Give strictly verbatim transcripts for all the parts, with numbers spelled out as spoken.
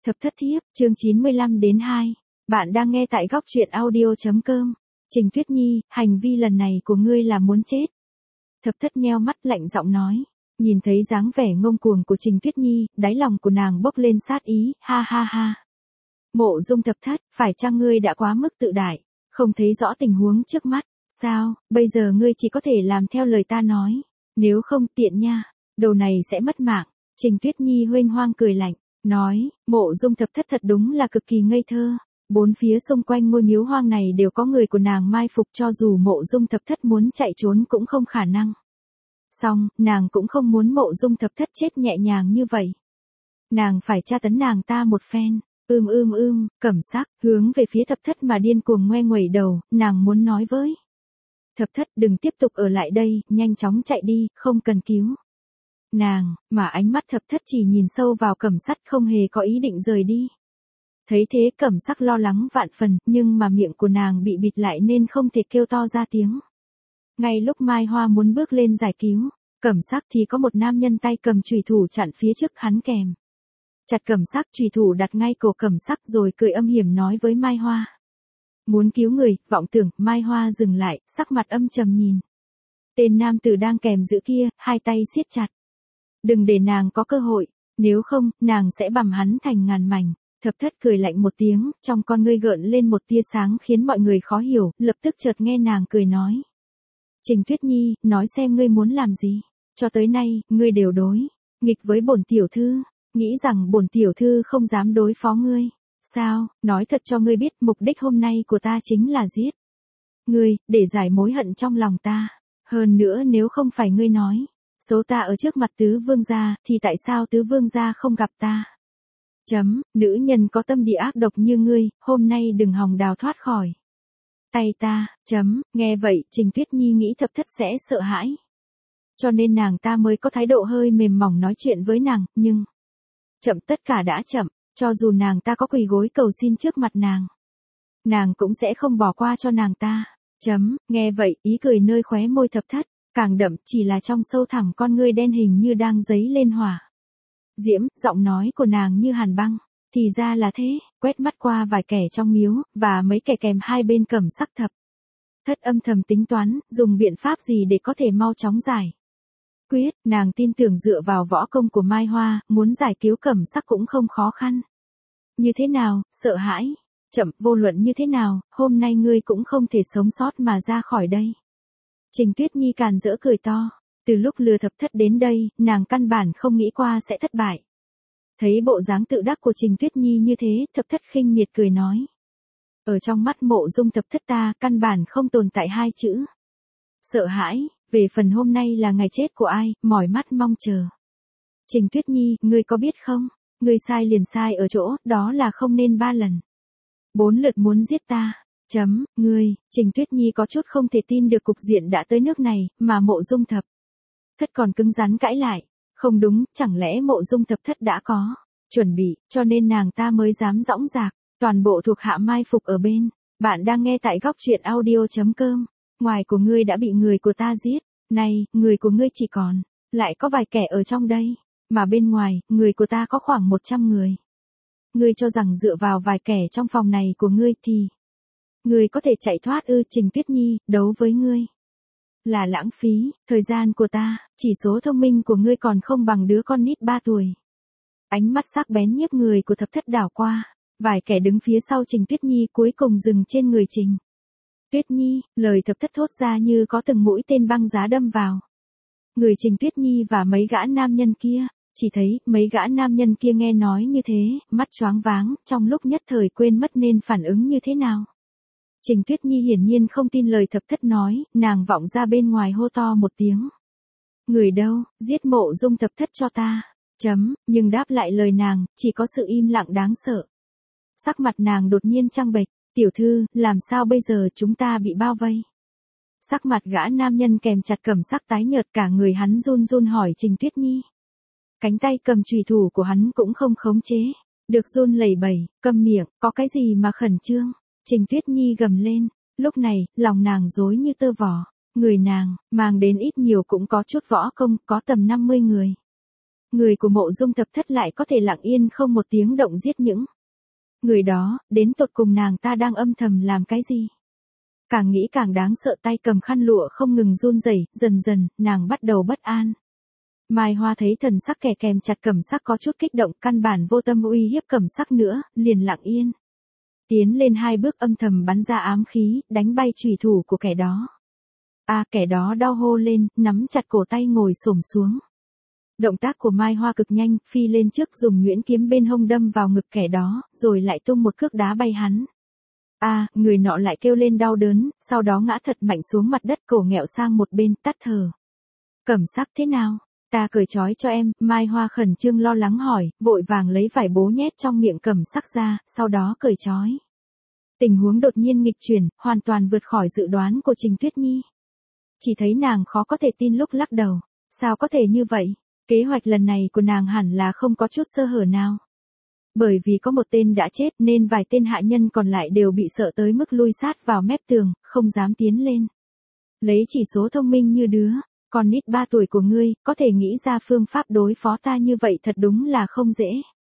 Thập thất thiếp, chương chín mươi lăm đến hai. Bạn đang nghe tại góc truyện audio.com. Trình Tuyết Nhi, hành vi lần này của ngươi là muốn chết. Thập thất nheo mắt lạnh giọng nói. Nhìn thấy dáng vẻ ngông cuồng của Trình Tuyết Nhi, đáy lòng của nàng bốc lên sát ý, ha ha ha. Mộ Dung thập thất, phải chăng ngươi đã quá mức tự đại, không thấy rõ tình huống trước mắt, sao, bây giờ ngươi chỉ có thể làm theo lời ta nói, nếu không tiện nha, đồ này sẽ mất mạng. Trình Tuyết Nhi huênh hoang cười lạnh. Nói, Mộ Dung thập thất thật đúng là cực kỳ ngây thơ. Bốn phía xung quanh ngôi miếu hoang này đều có người của nàng mai phục, cho dù Mộ Dung thập thất muốn chạy trốn cũng không khả năng. Xong, nàng cũng không muốn Mộ Dung thập thất chết nhẹ nhàng như vậy. Nàng phải tra tấn nàng ta một phen. Ưm ưm ưm, Cẩm Sắc, hướng về phía thập thất mà điên cuồng ngoe nguẩy đầu, nàng muốn nói với. Thập thất đừng tiếp tục ở lại đây, nhanh chóng chạy đi, không cần cứu. Nàng, mà ánh mắt thập thất chỉ nhìn sâu vào Cẩm Sắc, không hề có ý định rời đi. Thấy thế Cẩm Sắc lo lắng vạn phần, nhưng mà miệng của nàng bị bịt lại nên không thể kêu to ra tiếng. Ngay lúc Mai Hoa muốn bước lên giải cứu Cẩm Sắc thì có một nam nhân tay cầm chùy thủ chặn phía trước hắn kèm. Chặt Cẩm Sắc, chùy thủ đặt ngay cổ Cẩm Sắc rồi cười âm hiểm nói với Mai Hoa. Muốn cứu người, vọng tưởng. Mai Hoa dừng lại, sắc mặt âm trầm nhìn. Tên nam tử đang kèm giữ kia, hai tay siết chặt. Đừng để nàng có cơ hội, nếu không, nàng sẽ bằm hắn thành ngàn mảnh. Thập thất cười lạnh một tiếng, trong con ngươi gợn lên một tia sáng khiến mọi người khó hiểu, lập tức chợt nghe nàng cười nói. Trình Tuyết Nhi, nói xem ngươi muốn làm gì, cho tới nay, ngươi đều đối nghịch với bổn tiểu thư, nghĩ rằng bổn tiểu thư không dám đối phó ngươi. Sao, nói thật cho ngươi biết, mục đích hôm nay của ta chính là giết ngươi, để giải mối hận trong lòng ta. Hơn nữa nếu không phải ngươi nói số ta ở trước mặt tứ vương gia, thì tại sao tứ vương gia không gặp ta? Chấm, nữ nhân có tâm địa ác độc như ngươi, hôm nay đừng hòng đào thoát khỏi tay ta. Chấm, nghe vậy, Trình Tuyết Nhi nghĩ thập thất sẽ sợ hãi. Cho nên nàng ta mới có thái độ hơi mềm mỏng nói chuyện với nàng, nhưng chậm, tất cả đã chậm, cho dù nàng ta có quỳ gối cầu xin trước mặt nàng, nàng cũng sẽ không bỏ qua cho nàng ta. Chấm, nghe vậy, ý cười nơi khóe môi thập thất càng đậm, chỉ là trong sâu thẳm con ngươi đen hình như đang dấy lên hỏa diễm, giọng nói của nàng như hàn băng. Thì ra là thế, quét mắt qua vài kẻ trong miếu, và mấy kẻ kèm hai bên Cẩm Sắc thập thất âm thầm tính toán, dùng biện pháp gì để có thể mau chóng giải quyết. Nàng tin tưởng dựa vào võ công của Mai Hoa, muốn giải cứu Cẩm Sắc cũng không khó khăn. Như thế nào, sợ hãi? Chậm, vô luận như thế nào, hôm nay ngươi cũng không thể sống sót mà ra khỏi đây. Trình Tuyết Nhi càn rỡ cười to. Từ lúc lừa thập thất đến đây, nàng căn bản không nghĩ qua sẽ thất bại. Thấy bộ dáng tự đắc của Trình Tuyết Nhi như thế, thập thất khinh miệt cười nói. Ở trong mắt Mộ Dung thập thất ta, căn bản không tồn tại hai chữ sợ hãi, về phần hôm nay là ngày chết của ai, mỏi mắt mong chờ. Trình Tuyết Nhi, ngươi có biết không, ngươi sai liền sai ở chỗ, đó là không nên ba lần bốn lượt muốn giết ta. Chấm, ngươi, Trình Tuyết Nhi có chút không thể tin được cục diện đã tới nước này, mà Mộ Dung thập thất còn cứng rắn cãi lại. Không đúng, chẳng lẽ Mộ Dung thập thất đã có chuẩn bị, cho nên nàng ta mới dám dõng dạc, toàn bộ thuộc hạ mai phục ở bên. Bạn đang nghe tại góc truyện audio.com. Ngoài của ngươi đã bị người của ta giết, nay, người của ngươi chỉ còn lại có vài kẻ ở trong đây, mà bên ngoài, người của ta có khoảng một trăm người. Ngươi cho rằng dựa vào vài kẻ trong phòng này của ngươi thì ngươi có thể chạy thoát ư? Trình Tuyết Nhi, đấu với ngươi là lãng phí thời gian của ta, chỉ số thông minh của ngươi còn không bằng đứa con nít ba tuổi. Ánh mắt sắc bén nhiếp người của thập thất đảo qua, vài kẻ đứng phía sau Trình Tuyết Nhi cuối cùng dừng trên người Trình Tuyết Nhi, lời thập thất thốt ra như có từng mũi tên băng giá đâm vào người Trình Tuyết Nhi và mấy gã nam nhân kia. Chỉ thấy, mấy gã nam nhân kia nghe nói như thế, mắt choáng váng, trong lúc nhất thời quên mất nên phản ứng như thế nào. Trình Tuyết Nhi hiển nhiên không tin lời thập thất nói, nàng vọng ra bên ngoài hô to một tiếng. Người đâu, giết Mộ Dung thập thất cho ta. Chấm, nhưng đáp lại lời nàng, chỉ có sự im lặng đáng sợ. Sắc mặt nàng đột nhiên trắng bệch, tiểu thư, làm sao bây giờ, chúng ta bị bao vây. Sắc mặt gã nam nhân kèm chặt Cẩm Sắc tái nhợt, cả người hắn run run hỏi Trình Tuyết Nhi. Cánh tay cầm chùy thủ của hắn cũng không khống chế được, run lẩy bẩy. Câm miệng, có cái gì mà khẩn trương? Trình Tuyết Nhi gầm lên. Lúc này, lòng nàng rối như tơ vò. Người nàng mang đến ít nhiều cũng có chút võ công, có tầm năm mươi người. người của Mộ Dung Thập Thất lại có thể lặng yên không một tiếng động giết những người đó, đến tột cùng nàng ta đang âm thầm làm cái gì? Càng nghĩ càng đáng sợ, tay cầm khăn lụa không ngừng run rẩy, dần dần, nàng bắt đầu bất an. Mai Hoa thấy thần sắc kè kèm chặt Cẩm Sắc có chút kích động, căn bản vô tâm uy hiếp Cẩm Sắc nữa, liền lặng yên tiến lên hai bước âm thầm bắn ra ám khí, đánh bay chùy thủ của kẻ đó. A, à, kẻ đó đau hô lên, nắm chặt cổ tay ngồi xổm xuống. Động tác của Mai Hoa cực nhanh, phi lên trước dùng nhuyễn kiếm bên hông đâm vào ngực kẻ đó, rồi lại tung một cước đá bay hắn. A, à, người nọ lại kêu lên đau đớn, sau đó ngã thật mạnh xuống mặt đất, cổ nghẹo sang một bên, tắt thở. Cẩm Sắc thế nào? Ta cởi trói cho em, Mai Hoa khẩn trương lo lắng hỏi, vội vàng lấy vải bố nhét trong miệng Cẩm Sắc ra, sau đó cởi trói. Tình huống đột nhiên nghịch chuyển, hoàn toàn vượt khỏi dự đoán của Trình Tuyết Nhi. Chỉ thấy nàng khó có thể tin lúc lắc đầu. Sao có thể như vậy? Kế hoạch lần này của nàng hẳn là không có chút sơ hở nào. Bởi vì có một tên đã chết nên vài tên hạ nhân còn lại đều bị sợ tới mức lui sát vào mép tường, không dám tiến lên. Lấy chỉ số thông minh như đứa con nít ba tuổi của ngươi, có thể nghĩ ra phương pháp đối phó ta như vậy thật đúng là không dễ.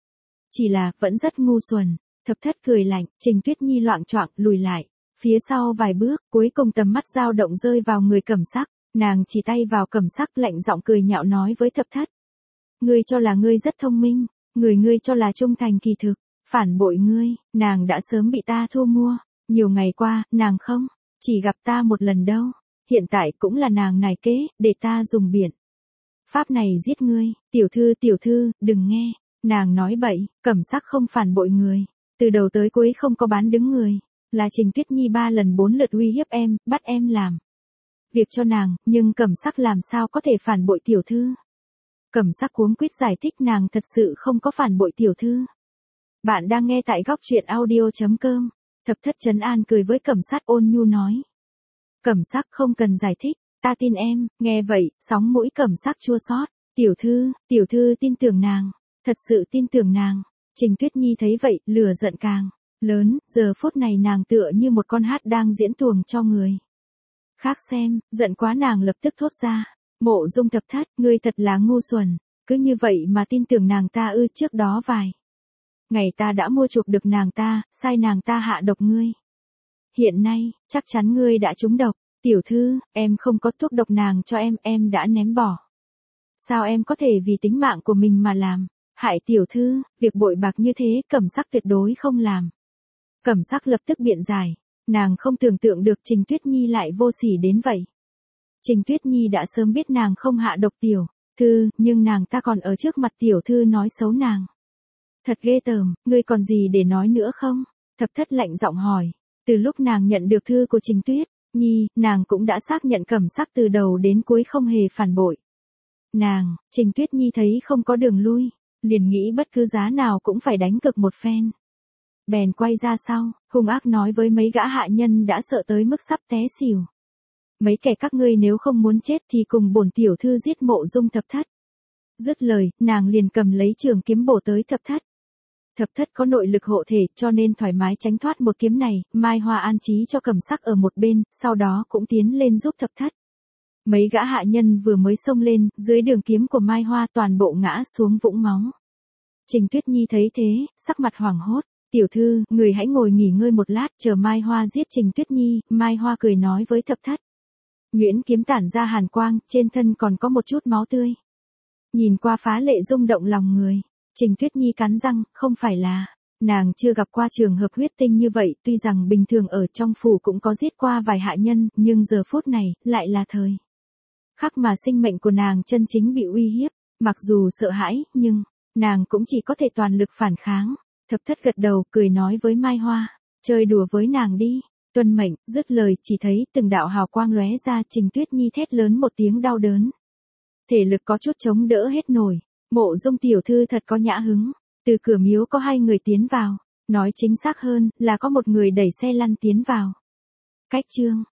Chỉ là, vẫn rất ngu xuẩn. Thập Thất cười lạnh, Trình Tuyết Nhi loạng choạng lùi lại. Phía sau vài bước, cuối cùng tầm mắt dao động rơi vào người Cẩm Sắc. Nàng chỉ tay vào Cẩm Sắc lạnh giọng cười nhạo nói với Thập Thất. Ngươi cho là ngươi rất thông minh, người ngươi cho là trung thành kỳ thực, phản bội ngươi, nàng đã sớm bị ta thu mua. Nhiều ngày qua, nàng không, chỉ gặp ta một lần đâu. Hiện tại cũng là nàng nài kế, để ta dùng biện pháp này giết ngươi. Tiểu thư tiểu thư, đừng nghe, nàng nói bậy, Cẩm Sắc không phản bội người. Từ đầu tới cuối không có bán đứng người, là Trình Tuyết Nhi ba lần bốn lượt uy hiếp em, bắt em làm việc cho nàng, nhưng Cẩm Sắc làm sao có thể phản bội tiểu thư. Cẩm Sắc cuống quýt giải thích nàng thật sự không có phản bội tiểu thư. Bạn đang nghe tại góc truyện audio chấm com. Thập Thất trấn an cười với Cẩm Sắc ôn nhu nói. Cẩm Sắc không cần giải thích, ta tin em. Nghe vậy, sóng mũi Cẩm Sắc chua xót. Tiểu thư, tiểu thư tin tưởng nàng, thật sự tin tưởng nàng. Trình Tuyết Nhi thấy vậy, lửa giận càng lớn, giờ phút này nàng tựa như một con hát đang diễn tuồng cho người khác xem, giận quá nàng lập tức thốt ra. Mộ Dung Thập Thất, ngươi thật là ngu xuẩn, cứ như vậy mà tin tưởng nàng ta ư? Trước đó vài ngày ta đã mua chuộc được nàng ta, sai nàng ta hạ độc ngươi. Hiện nay, chắc chắn ngươi đã trúng độc. Tiểu thư, em không có thuốc độc nàng cho em, em đã ném bỏ. Sao em có thể vì tính mạng của mình mà làm hại tiểu thư? Việc bội bạc như thế, Cẩm Sắc tuyệt đối không làm. Cẩm Sắc lập tức biện giải, nàng không tưởng tượng được Trình Tuyết Nhi lại vô sỉ đến vậy. Trình Tuyết Nhi đã sớm biết nàng không hạ độc tiểu thư, nhưng nàng ta còn ở trước mặt tiểu thư nói xấu nàng. Thật ghê tởm, ngươi còn gì để nói nữa không? Thập Thất lạnh giọng hỏi. Từ lúc nàng nhận được thư của Trình Tuyết Nhi, nàng cũng đã xác nhận Cẩm Sắc từ đầu đến cuối không hề phản bội nàng. Trình Tuyết Nhi thấy không có đường lui, liền nghĩ bất cứ giá nào cũng phải đánh cực một phen. Bèn quay ra sau, hung ác nói với mấy gã hạ nhân đã sợ tới mức sắp té xỉu. Mấy kẻ các ngươi nếu không muốn chết thì cùng bổn tiểu thư giết Mộ Dung Thập Thất. Dứt lời, nàng liền cầm lấy trường kiếm bổ tới Thập Thất. Thập Thất có nội lực hộ thể cho nên thoải mái tránh thoát một kiếm này. Mai Hoa an trí cho Cẩm Sắc ở một bên, sau đó cũng tiến lên giúp Thập Thất. Mấy gã hạ nhân vừa mới xông lên, dưới đường kiếm của Mai Hoa toàn bộ ngã xuống vũng máu. Trình Tuyết Nhi thấy thế, sắc mặt hoảng hốt. Tiểu thư, người hãy ngồi nghỉ ngơi một lát, chờ Mai Hoa giết Trình Tuyết Nhi. Mai Hoa cười nói với Thập Thất. Nhuyễn kiếm tản ra hàn quang, trên thân còn có một chút máu tươi. Nhìn qua phá lệ rung động lòng người. Trình Tuyết Nhi cắn răng, không phải là, nàng chưa gặp qua trường hợp huyết tinh như vậy, tuy rằng bình thường ở trong phủ cũng có giết qua vài hạ nhân, nhưng giờ phút này, lại là thời khắc mà sinh mệnh của nàng chân chính bị uy hiếp. Mặc dù sợ hãi, nhưng, nàng cũng chỉ có thể toàn lực phản kháng. Thập Thất gật đầu, cười nói với Mai Hoa, chơi đùa với nàng đi. Tuân mệnh, dứt lời, chỉ thấy từng đạo hào quang lóe ra. Trình Tuyết Nhi thét lớn một tiếng đau đớn. Thể lực có chút chống đỡ hết nổi. Mộ Dung tiểu thư thật có nhã hứng. Từ cửa miếu có hai người tiến vào. Nói chính xác hơn, là có một người đẩy xe lăn tiến vào. Cách chương